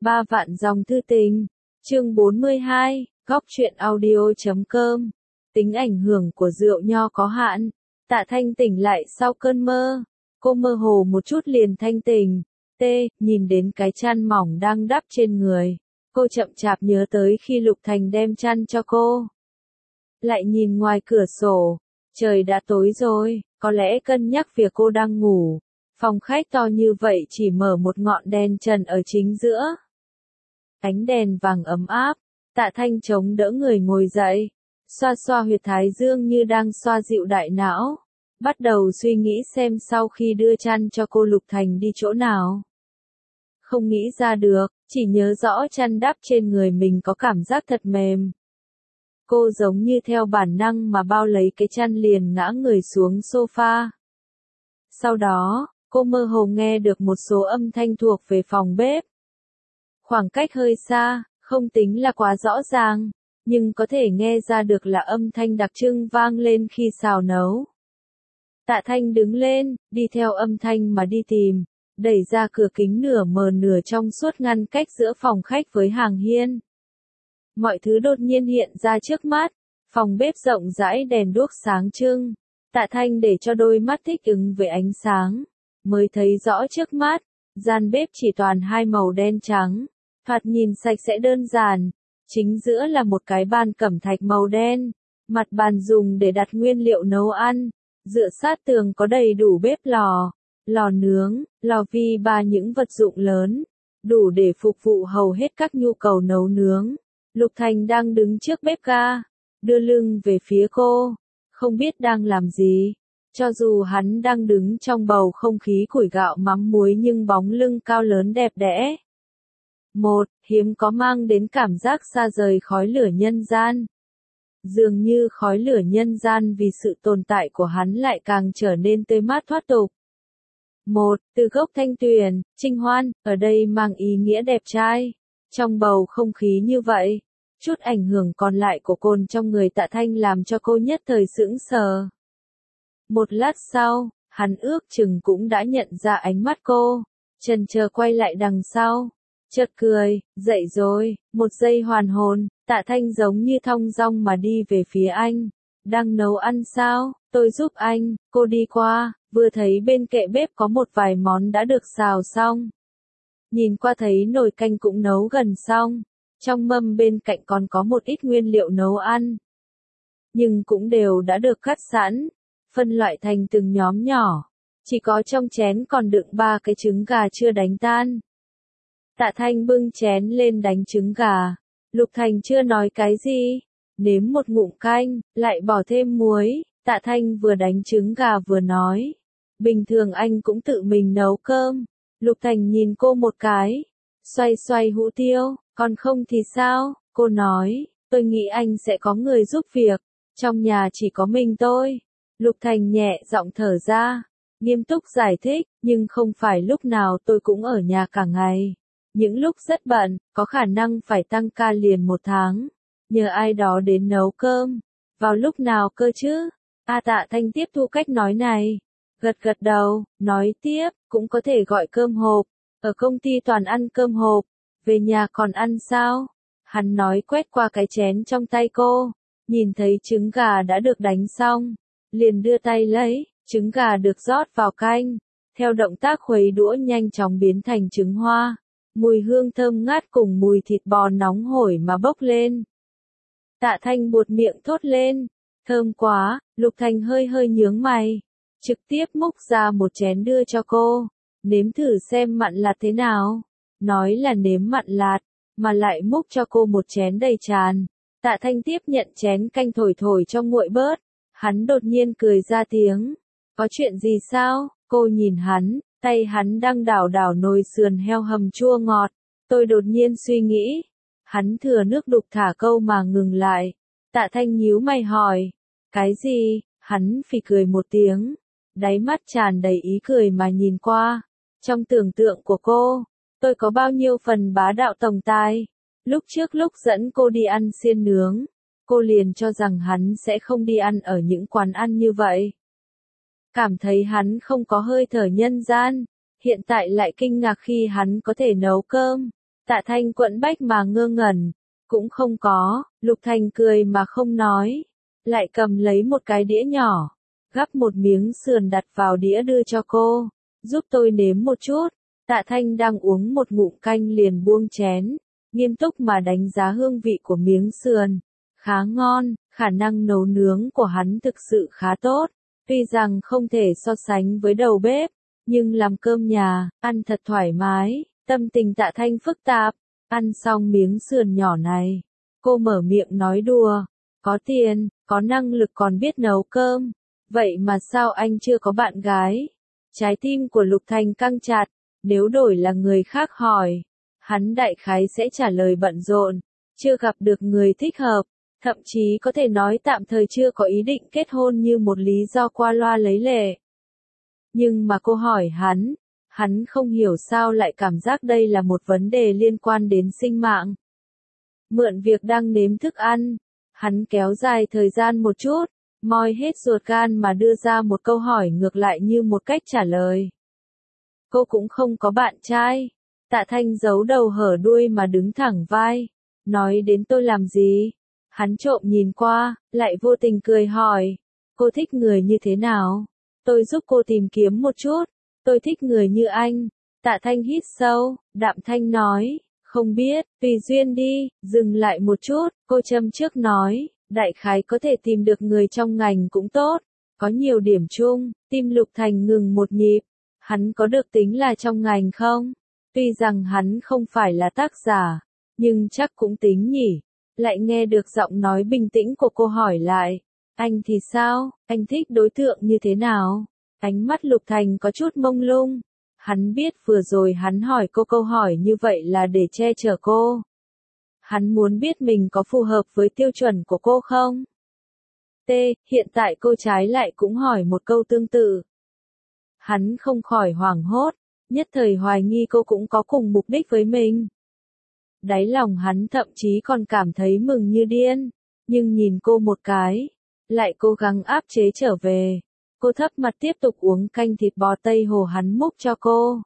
Ba vạn dòng thư tình. Chương 42, góc truyện audio.com. Tính ảnh hưởng của rượu nho có hạn. Tạ Thanh tỉnh lại sau cơn mơ. Cô mơ hồ một chút liền thanh tỉnh. Nhìn đến cái chăn mỏng đang đắp trên người. Cô chậm chạp nhớ tới khi Lục Thành đem chăn cho cô. Lại nhìn ngoài cửa sổ. Trời đã tối rồi, có lẽ cân nhắc việc cô đang ngủ. Phòng khách to như vậy chỉ mở một ngọn đèn trần ở chính giữa. Ánh đèn vàng ấm áp, Tạ Thanh chống đỡ người ngồi dậy, xoa xoa huyệt thái dương như đang xoa dịu đại não, bắt đầu suy nghĩ xem sau khi đưa chăn cho cô Lục Thành đi chỗ nào. Không nghĩ ra được, chỉ nhớ rõ chăn đắp trên người mình có cảm giác thật mềm. Cô giống như theo bản năng mà bao lấy cái chăn liền ngã người xuống sofa. Sau đó, cô mơ hồ nghe được một số âm thanh thuộc về phòng bếp. Khoảng cách hơi xa, không tính là quá rõ ràng, nhưng có thể nghe ra được là âm thanh đặc trưng vang lên khi xào nấu. Tạ Thanh đứng lên, đi theo âm thanh mà đi tìm, đẩy ra cửa kính nửa mờ nửa trong suốt ngăn cách giữa phòng khách với hàng hiên. Mọi thứ đột nhiên hiện ra trước mắt, phòng bếp rộng rãi đèn đuốc sáng trưng. Tạ Thanh để cho đôi mắt thích ứng với ánh sáng, mới thấy rõ trước mắt, gian bếp chỉ toàn hai màu đen trắng, thoạt nhìn sạch sẽ đơn giản. Chính giữa là một cái bàn cẩm thạch màu đen, mặt bàn dùng để đặt nguyên liệu nấu ăn, dựa sát tường có đầy đủ bếp lò, lò nướng, lò vi ba những vật dụng lớn, đủ để phục vụ hầu hết các nhu cầu nấu nướng. Lục Thành đang đứng trước bếp ga, đưa lưng về phía cô, không biết đang làm gì. Cho dù hắn đang đứng trong bầu không khí củi gạo mắm muối nhưng bóng lưng cao lớn đẹp đẽ. Hiếm có mang đến cảm giác xa rời khói lửa nhân gian. Dường như khói lửa nhân gian vì sự tồn tại của hắn lại càng trở nên tươi mát thoát tục. Từ gốc thanh tuyền, Trinh Hoan, ở đây mang ý nghĩa đẹp trai. Trong bầu không khí như vậy, chút ảnh hưởng còn lại của cồn trong người Tạ Thanh làm cho cô nhất thời sững sờ. Một lát sau, hắn ước chừng cũng đã nhận ra ánh mắt cô, chần chờ quay lại đằng sau, chợt cười, dậy rồi, một giây hoàn hồn, Tạ Thanh giống như thong dong mà đi về phía anh. Đang nấu ăn sao, tôi giúp anh. Cô đi qua, vừa thấy bên kệ bếp có một vài món đã được xào xong. Nhìn qua thấy nồi canh cũng nấu gần xong, trong mâm bên cạnh còn có một ít nguyên liệu nấu ăn. Nhưng cũng đều đã được cắt sẵn, phân loại thành từng nhóm nhỏ, chỉ có trong chén còn đựng 3 cái trứng gà chưa đánh tan. Tạ Thanh bưng chén lên đánh trứng gà, Lục Thành chưa nói cái gì, nếm một ngụm canh, lại bỏ thêm muối. Tạ Thanh vừa đánh trứng gà vừa nói, bình thường anh cũng tự mình nấu cơm. Lục Thành nhìn cô một cái, xoay xoay hũ tiêu, còn không thì sao? Cô nói, tôi nghĩ anh sẽ có người giúp việc, trong nhà chỉ có mình tôi. Lục Thành nhẹ giọng thở ra, nghiêm túc giải thích, nhưng không phải lúc nào tôi cũng ở nhà cả ngày. Những lúc rất bận, có khả năng phải tăng ca liền 1 tháng, nhờ ai đó đến nấu cơm. Vào lúc nào cơ chứ? Tạ Thanh tiếp thu cách nói này, gật gật đầu, nói tiếp, cũng có thể gọi cơm hộp, ở công ty toàn ăn cơm hộp, về nhà còn ăn sao? Hắn nói quét qua cái chén trong tay cô, nhìn thấy trứng gà đã được đánh xong, liền đưa tay lấy, trứng gà được rót vào canh, theo động tác khuấy đũa nhanh chóng biến thành trứng hoa, mùi hương thơm ngát cùng mùi thịt bò nóng hổi mà bốc lên. Tạ Thanh buột miệng thốt lên, thơm quá. Lục Thành hơi hơi nhướng mày, trực tiếp múc ra một chén đưa cho cô, nếm thử xem mặn lạt thế nào. Nói là nếm mặn lạt, mà lại múc cho cô một chén đầy tràn. Tạ Thanh tiếp nhận chén canh thổi thổi cho nguội bớt, hắn đột nhiên cười ra tiếng. Có chuyện gì sao? Cô nhìn hắn, tay hắn đang đảo đảo nồi sườn heo hầm chua ngọt. Tôi đột nhiên suy nghĩ. Hắn thừa nước đục thả câu mà ngừng lại. Tạ Thanh nhíu mày hỏi. Cái gì? Hắn phì cười một tiếng, đáy mắt tràn đầy ý cười mà nhìn qua. Trong tưởng tượng của cô, tôi có bao nhiêu phần bá đạo tổng tài. Lúc trước lúc dẫn cô đi ăn xiên nướng, cô liền cho rằng hắn sẽ không đi ăn ở những quán ăn như vậy. Cảm thấy hắn không có hơi thở nhân gian, hiện tại lại kinh ngạc khi hắn có thể nấu cơm. Tạ Thanh quẫn bách mà ngơ ngẩn. Cũng không có, Lục Thành cười mà không nói. Lại cầm lấy một cái đĩa nhỏ. Gắp một miếng sườn đặt vào đĩa đưa cho cô. Giúp tôi nếm một chút. Tạ Thanh đang uống một ngụm canh liền buông chén. Nghiêm túc mà đánh giá hương vị của miếng sườn. Khá ngon, khả năng nấu nướng của hắn thực sự khá tốt. Tuy rằng không thể so sánh với đầu bếp, nhưng làm cơm nhà, ăn thật thoải mái, tâm tình Tạ Thanh phức tạp. Ăn xong miếng sườn nhỏ này, cô mở miệng nói đùa, có tiền, có năng lực còn biết nấu cơm, vậy mà sao anh chưa có bạn gái? Trái tim của Lục Thành căng chặt, nếu đổi là người khác hỏi, hắn đại khái sẽ trả lời bận rộn, chưa gặp được người thích hợp, thậm chí có thể nói tạm thời chưa có ý định kết hôn như một lý do qua loa lấy lệ. Nhưng mà cô hỏi hắn không hiểu sao lại cảm giác đây là một vấn đề liên quan đến sinh mạng. Mượn việc đang nếm thức ăn, hắn kéo dài thời gian một chút, moi hết ruột gan mà đưa ra một câu hỏi ngược lại như một cách trả lời. Cô cũng không có bạn trai. Tạ Thanh giấu đầu hở đuôi mà đứng thẳng vai. Nói đến tôi làm gì? Hắn trộm nhìn qua, lại vô tình cười hỏi. Cô thích người như thế nào? Tôi giúp cô tìm kiếm một chút. Tôi thích người như anh. Tạ Thanh hít sâu, đạm thanh nói. Không biết, tùy duyên đi, dừng lại một chút, cô châm trước nói. Đại khái có thể tìm được người trong ngành cũng tốt. Có nhiều điểm chung, tim Lục Thành ngừng một nhịp. Hắn có được tính là trong ngành không? Tuy rằng hắn không phải là tác giả, nhưng chắc cũng tính nhỉ. Lại nghe được giọng nói bình tĩnh của cô hỏi lại. Anh thì sao? Anh thích đối tượng như thế nào? Ánh mắt Lục Thành có chút mông lung. Hắn biết vừa rồi hắn hỏi cô câu hỏi như vậy là để che chở cô. Hắn muốn biết mình có phù hợp với tiêu chuẩn của cô không? Hiện tại cô trái lại cũng hỏi một câu tương tự. Hắn không khỏi hoảng hốt, nhất thời hoài nghi cô cũng có cùng mục đích với mình. Đáy lòng hắn thậm chí còn cảm thấy mừng như điên, nhưng nhìn cô một cái, lại cố gắng áp chế trở về. Cô thấp mặt tiếp tục uống canh thịt bò Tây Hồ hắn múc cho cô.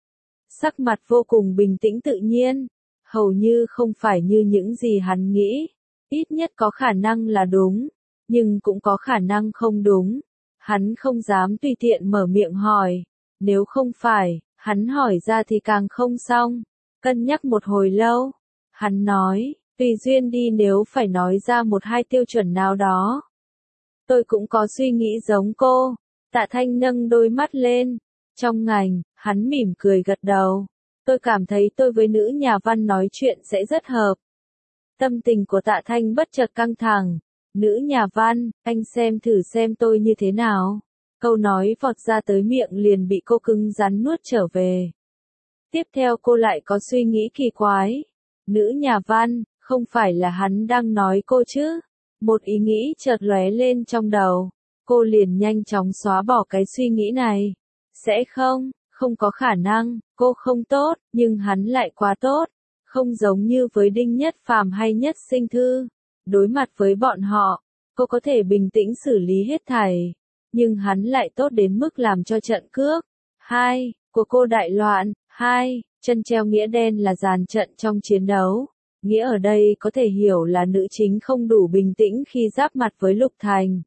Sắc mặt vô cùng bình tĩnh tự nhiên, hầu như không phải như những gì hắn nghĩ, ít nhất có khả năng là đúng, nhưng cũng có khả năng không đúng. Hắn không dám tùy tiện mở miệng hỏi, nếu không phải, hắn hỏi ra thì càng không xong. Cân nhắc một hồi lâu, hắn nói, tùy duyên đi nếu phải nói ra một hai tiêu chuẩn nào đó. Tôi cũng có suy nghĩ giống cô. Tạ Thanh nâng đôi mắt lên. Trong ngành, hắn mỉm cười gật đầu. Tôi cảm thấy tôi với nữ nhà văn nói chuyện sẽ rất hợp. Tâm tình của Tạ Thanh bất chợt căng thẳng. Nữ nhà văn, anh xem thử xem tôi như thế nào. Câu nói vọt ra tới miệng liền bị cô cứng rắn nuốt trở về. Tiếp theo cô lại có suy nghĩ kỳ quái. Nữ nhà văn, không phải là hắn đang nói cô chứ? Một ý nghĩ chợt lóe lên trong đầu. Cô liền nhanh chóng xóa bỏ cái suy nghĩ này. Sẽ không, không có khả năng, cô không tốt, nhưng hắn lại quá tốt. Không giống như với Đinh Nhất Phàm hay Nhất Sinh Thư. Đối mặt với bọn họ, cô có thể bình tĩnh xử lý hết thảy. Nhưng hắn lại tốt đến mức làm cho trận cước. Của cô đại loạn. Chân treo nghĩa đen là dàn trận trong chiến đấu. Nghĩa ở đây có thể hiểu là nữ chính không đủ bình tĩnh khi giáp mặt với Lục Thành.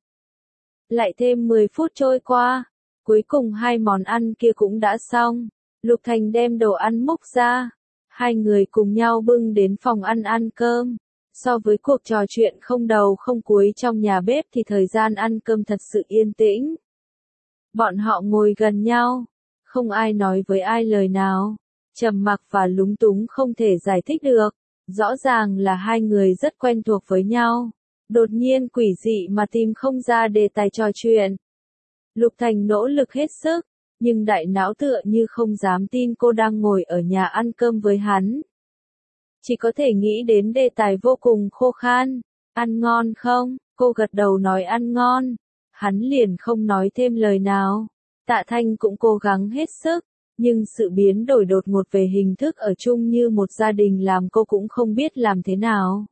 Lại thêm 10 phút trôi qua, cuối cùng hai món ăn kia cũng đã xong. Lục Thành đem đồ ăn múc ra. Hai người cùng nhau bưng đến phòng ăn cơm. So với cuộc trò chuyện không đầu không cuối trong nhà bếp thì thời gian ăn cơm thật sự yên tĩnh. Bọn họ ngồi gần nhau, không ai nói với ai lời nào. Trầm mặc và lúng túng không thể giải thích được. Rõ ràng là hai người rất quen thuộc với nhau. Đột nhiên quỷ dị mà tìm không ra đề tài trò chuyện. Lục Thành nỗ lực hết sức, nhưng đại não tựa như không dám tin cô đang ngồi ở nhà ăn cơm với hắn. Chỉ có thể nghĩ đến đề tài vô cùng khô khan. Ăn ngon không? Cô gật đầu nói ăn ngon. Hắn liền không nói thêm lời nào. Tạ Thanh cũng cố gắng hết sức. Nhưng sự biến đổi đột ngột về hình thức ở chung như một gia đình làm cô cũng không biết làm thế nào.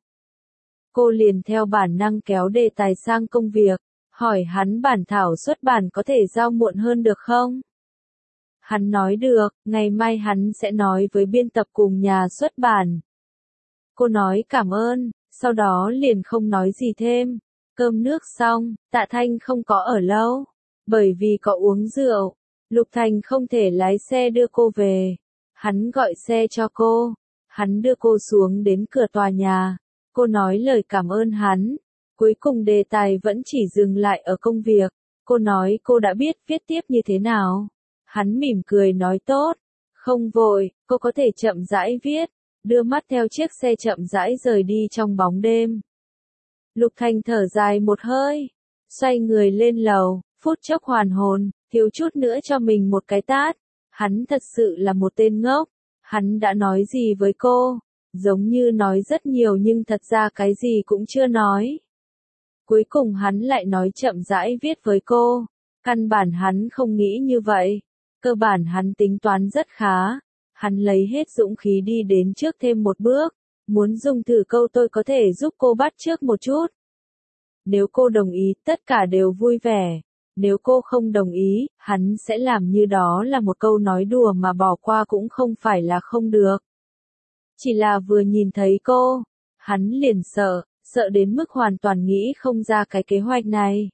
Cô liền theo bản năng kéo đề tài sang công việc, hỏi hắn bản thảo xuất bản có thể giao muộn hơn được không? Hắn nói được, ngày mai hắn sẽ nói với biên tập cùng nhà xuất bản. Cô nói cảm ơn, sau đó liền không nói gì thêm. Cơm nước xong, Tạ Thanh không có ở lâu, bởi vì có uống rượu. Lục Thành không thể lái xe đưa cô về. Hắn gọi xe cho cô. Hắn đưa cô xuống đến cửa tòa nhà. Cô nói lời cảm ơn hắn. Cuối cùng đề tài vẫn chỉ dừng lại ở công việc. Cô nói cô đã biết viết tiếp như thế nào. Hắn mỉm cười nói tốt. Không vội, cô có thể chậm rãi viết. Đưa mắt theo chiếc xe chậm rãi rời đi trong bóng đêm. Lục Thành thở dài một hơi. Xoay người lên lầu, phút chốc hoàn hồn, thiếu chút nữa cho mình một cái tát. Hắn thật sự là một tên ngốc. Hắn đã nói gì với cô? Giống như nói rất nhiều nhưng thật ra cái gì cũng chưa nói. Cuối cùng hắn lại nói chậm rãi viết với cô. Căn bản hắn không nghĩ như vậy. Cơ bản hắn tính toán rất khá. Hắn lấy hết dũng khí đi đến trước thêm một bước. Muốn dùng thử câu tôi có thể giúp cô bắt chước một chút. Nếu cô đồng ý, tất cả đều vui vẻ. Nếu cô không đồng ý, hắn sẽ làm như đó là một câu nói đùa mà bỏ qua cũng không phải là không được. Chỉ là vừa nhìn thấy cô, hắn liền sợ đến mức hoàn toàn nghĩ không ra cái kế hoạch này.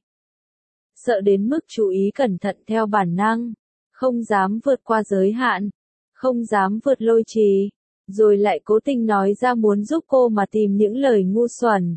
Sợ đến mức chú ý cẩn thận theo bản năng, không dám vượt qua giới hạn, không dám vượt lôi trì, rồi lại cố tình nói ra muốn giúp cô mà tìm những lời ngu xuẩn.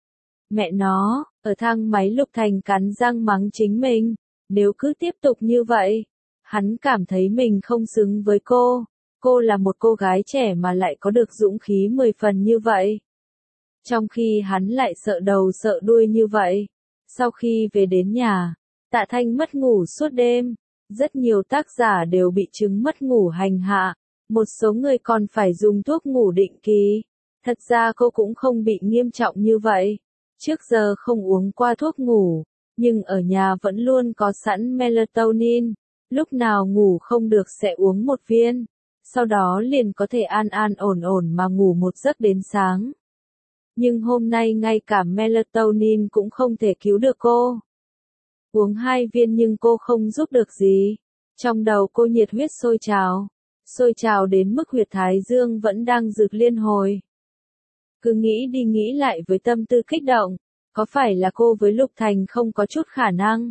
Mẹ nó, ở thang máy Lục Thành cắn răng mắng chính mình, nếu cứ tiếp tục như vậy, hắn cảm thấy mình không xứng với cô. Cô là một cô gái trẻ mà lại có được dũng khí 10 phần như vậy. Trong khi hắn lại sợ đầu sợ đuôi như vậy. Sau khi về đến nhà, Tạ Thanh mất ngủ suốt đêm. Rất nhiều tác giả đều bị chứng mất ngủ hành hạ. Một số người còn phải dùng thuốc ngủ định kỳ. Thật ra cô cũng không bị nghiêm trọng như vậy. Trước giờ không uống qua thuốc ngủ, nhưng ở nhà vẫn luôn có sẵn melatonin. Lúc nào ngủ không được sẽ uống một viên. Sau đó liền có thể an an ổn ổn mà ngủ một giấc đến sáng. Nhưng hôm nay ngay cả melatonin cũng không thể cứu được cô. Uống 2 viên nhưng cô không giúp được gì. Trong đầu cô nhiệt huyết sôi trào đến mức huyệt thái dương vẫn đang rực liên hồi. Cứ nghĩ đi nghĩ lại với tâm tư kích động, có phải là cô với Lục Thành không có chút khả năng?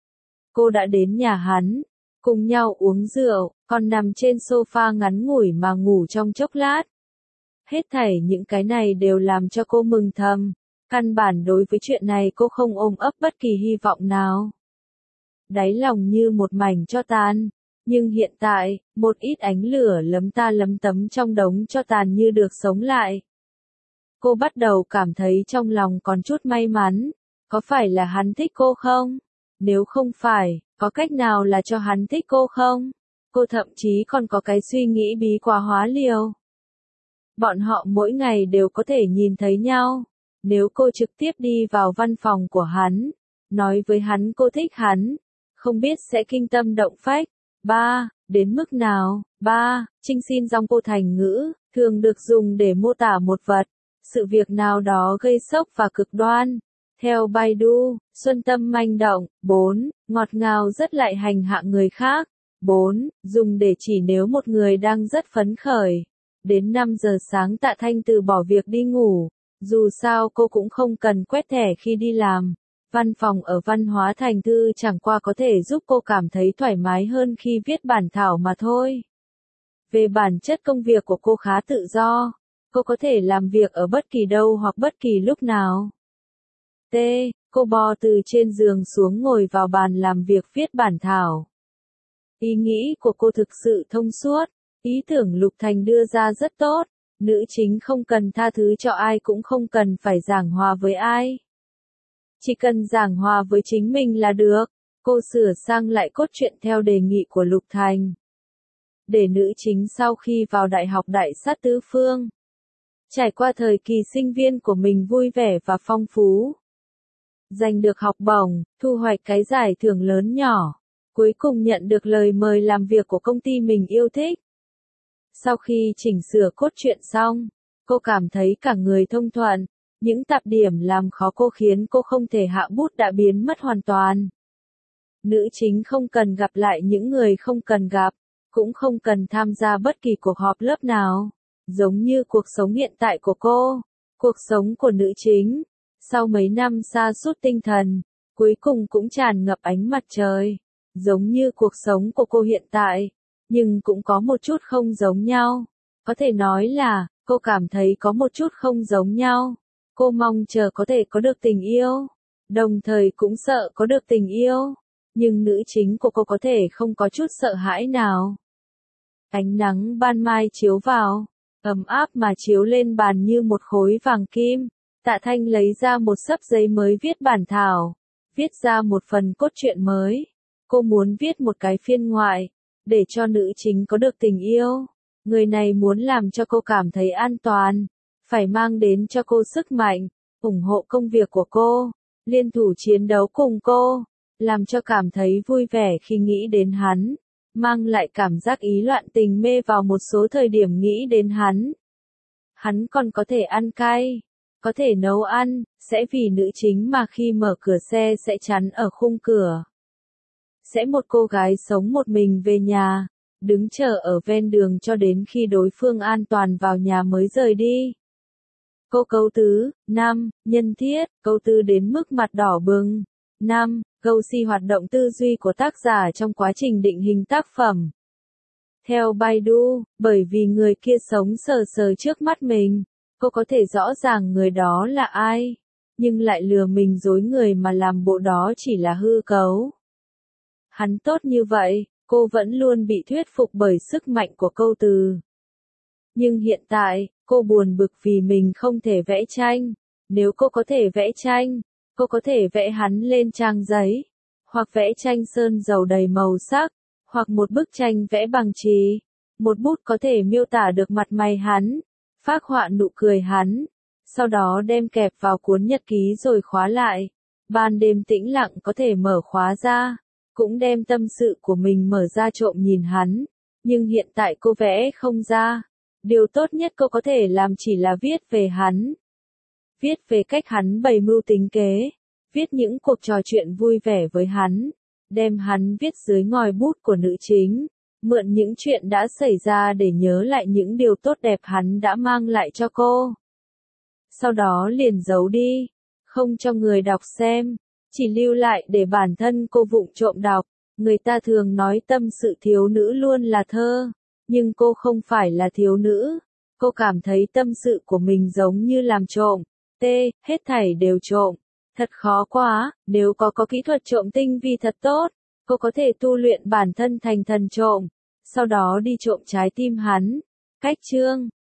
Cô đã đến nhà hắn, cùng nhau uống rượu, còn nằm trên sofa ngắn ngủi mà ngủ trong chốc lát. Hết thảy những cái này đều làm cho cô mừng thầm. Căn bản đối với chuyện này cô không ôm ấp bất kỳ hy vọng nào. Đáy lòng như một mảnh tro tàn. Nhưng hiện tại, một ít ánh lửa lấm ta lấm tấm trong đống tro tàn như được sống lại. Cô bắt đầu cảm thấy trong lòng còn chút may mắn. Có phải là hắn thích cô không? Nếu không phải, có cách nào là cho hắn thích cô không? Cô thậm chí còn có cái suy nghĩ bí quá hóa liều. Bọn họ mỗi ngày đều có thể nhìn thấy nhau. Nếu cô trực tiếp đi vào văn phòng của hắn, nói với hắn cô thích hắn, không biết sẽ kinh tâm động phách. Đến mức nào? Trinh xin dòng cô thành ngữ, thường được dùng để mô tả một vật, sự việc nào đó gây sốc và cực đoan. Theo Baidu, xuân tâm manh động. 4. Ngọt ngào rất lại hành hạ người khác. 4. Dùng để chỉ nếu một người đang rất phấn khởi. Đến 5 giờ sáng Tạ Thanh từ bỏ việc đi ngủ. Dù sao cô cũng không cần quét thẻ khi đi làm. Văn phòng ở Văn hóa Thành Thư chẳng qua có thể giúp cô cảm thấy thoải mái hơn khi viết bản thảo mà thôi. Về bản chất công việc của cô khá tự do. Cô có thể làm việc ở bất kỳ đâu hoặc bất kỳ lúc nào. Cô bò từ trên giường xuống ngồi vào bàn làm việc viết bản thảo. Ý nghĩ của cô thực sự thông suốt. Ý tưởng Lục Thành đưa ra rất tốt. Nữ chính không cần tha thứ cho ai cũng không cần phải giảng hòa với ai. Chỉ cần giảng hòa với chính mình là được. Cô sửa sang lại cốt truyện theo đề nghị của Lục Thành. Để nữ chính sau khi vào Đại học Đại Sát Tứ Phương. Trải qua thời kỳ sinh viên của mình vui vẻ và phong phú. Giành được học bổng, thu hoạch cái giải thưởng lớn nhỏ. Cuối cùng nhận được lời mời làm việc của công ty mình yêu thích. Sau khi chỉnh sửa cốt truyện xong, cô cảm thấy cả người thông thuận. Những tạp điểm làm khó cô khiến cô không thể hạ bút đã biến mất hoàn toàn. Nữ chính không cần gặp lại những người không cần gặp. cũng không cần tham gia bất kỳ cuộc họp lớp nào. Giống như cuộc sống hiện tại của cô, cuộc sống của nữ chính, sau mấy năm sa sút tinh thần, cuối cùng cũng tràn ngập ánh mặt trời. Giống như cuộc sống của cô hiện tại, nhưng cũng có một chút không giống nhau. Có thể nói là, cô cảm thấy có một chút không giống nhau. Cô mong chờ có thể có được tình yêu, đồng thời cũng sợ có được tình yêu. Nhưng nữ chính của cô có thể không có chút sợ hãi nào. Ánh nắng ban mai chiếu vào, ấm áp mà chiếu lên bàn như một khối vàng kim. Tạ Thanh lấy ra một xấp giấy mới viết bản thảo, viết ra một phần cốt truyện mới. Cô muốn viết một cái phiên ngoại, để cho nữ chính có được tình yêu. Người này muốn làm cho cô cảm thấy an toàn, phải mang đến cho cô sức mạnh, ủng hộ công việc của cô, liên thủ chiến đấu cùng cô, làm cho cảm thấy vui vẻ khi nghĩ đến hắn, mang lại cảm giác ý loạn tình mê vào một số thời điểm nghĩ đến hắn. Hắn còn có thể ăn cay, có thể nấu ăn, sẽ vì nữ chính mà khi mở cửa xe sẽ chắn ở khung cửa. Sẽ một cô gái sống một mình về nhà, đứng chờ ở ven đường cho đến khi đối phương an toàn vào nhà mới rời đi. Câu tứ, 5, nhân thiết, câu tư đến mức mặt đỏ bừng. 5. Câu si hoạt động tư duy của tác giả trong quá trình định hình tác phẩm. Theo Baidu, bởi vì người kia sống sờ sờ trước mắt mình, cô có thể rõ ràng người đó là ai, nhưng lại lừa mình dối người mà làm bộ đó chỉ là hư cấu. Hắn tốt như vậy, cô vẫn luôn bị thuyết phục bởi sức mạnh của câu từ. Nhưng hiện tại, cô buồn bực vì mình không thể vẽ tranh. Nếu cô có thể vẽ tranh, cô có thể vẽ hắn lên trang giấy, hoặc vẽ tranh sơn dầu đầy màu sắc, hoặc một bức tranh vẽ bằng chì. Một bút có thể miêu tả được mặt mày hắn, phác họa nụ cười hắn, sau đó đem kẹp vào cuốn nhật ký rồi khóa lại. Ban đêm tĩnh lặng có thể mở khóa ra, cũng đem tâm sự của mình mở ra trộm nhìn hắn. Nhưng hiện tại cô vẽ không ra. Điều tốt nhất cô có thể làm chỉ là viết về hắn. Viết về cách hắn bày mưu tính kế, viết những cuộc trò chuyện vui vẻ với hắn, đem hắn viết dưới ngòi bút của nữ chính, mượn những chuyện đã xảy ra để nhớ lại những điều tốt đẹp hắn đã mang lại cho cô. Sau đó liền giấu đi, không cho người đọc xem, chỉ lưu lại để bản thân cô vụng trộm đọc. Người ta thường nói tâm sự thiếu nữ luôn là thơ, nhưng cô không phải là thiếu nữ. Cô cảm thấy tâm sự của mình giống như làm trộm. Hết thảy đều trộm. Thật khó quá, nếu có kỹ thuật trộm tinh vi thật tốt, cô có thể tu luyện bản thân thành thần trộm, sau đó đi trộm trái tim hắn. Cách chương